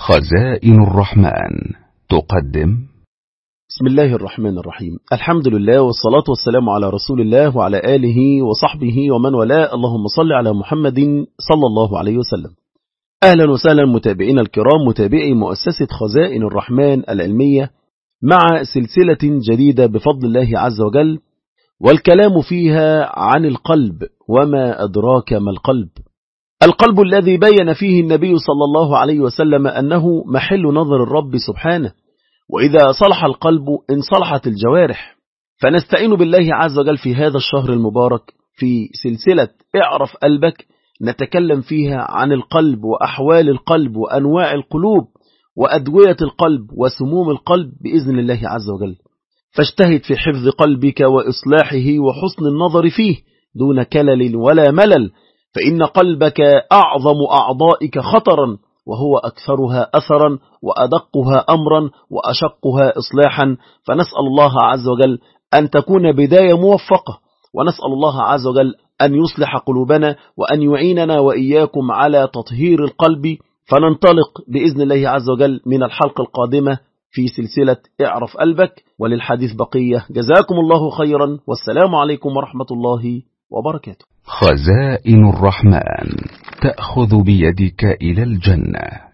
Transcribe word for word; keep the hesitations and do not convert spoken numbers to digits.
خزائن الرحمن تقدم. بسم الله الرحمن الرحيم. الحمد لله والصلاة والسلام على رسول الله وعلى آله وصحبه ومن والاه. اللهم صل على محمد صلى الله عليه وسلم. أهلا وسهلا متابعين الكرام، متابعي مؤسسة خزائن الرحمن العلمية مع سلسلة جديدة بفضل الله عز وجل، والكلام فيها عن القلب وما أدراك ما القلب. القلب الذي بين فيه النبي صلى الله عليه وسلم أنه محل نظر الرب سبحانه، وإذا صلح القلب انصلحت الجوارح. فنستعين بالله عز وجل في هذا الشهر المبارك في سلسلة اعرف قلبك، نتكلم فيها عن القلب وأحوال القلب وأنواع القلوب وأدوية القلب وسموم القلب بإذن الله عز وجل. فاجتهد في حفظ قلبك وإصلاحه وحسن النظر فيه دون كلل ولا ملل، فإن قلبك أعظم أعضائك خطرا، وهو أكثرها أثرا وأدقها أمرا وأشقها إصلاحا. فنسأل الله عز وجل أن تكون بداية موفقة، ونسأل الله عز وجل أن يصلح قلوبنا وأن يعيننا وإياكم على تطهير القلب. فننطلق بإذن الله عز وجل من الحلقة القادمة في سلسلة اعرف قلبك، وللحديث بقية. جزاكم الله خيرا، والسلام عليكم ورحمة الله وبركاته. خزائن الرحمن تأخذ بيدك إلى الجنة.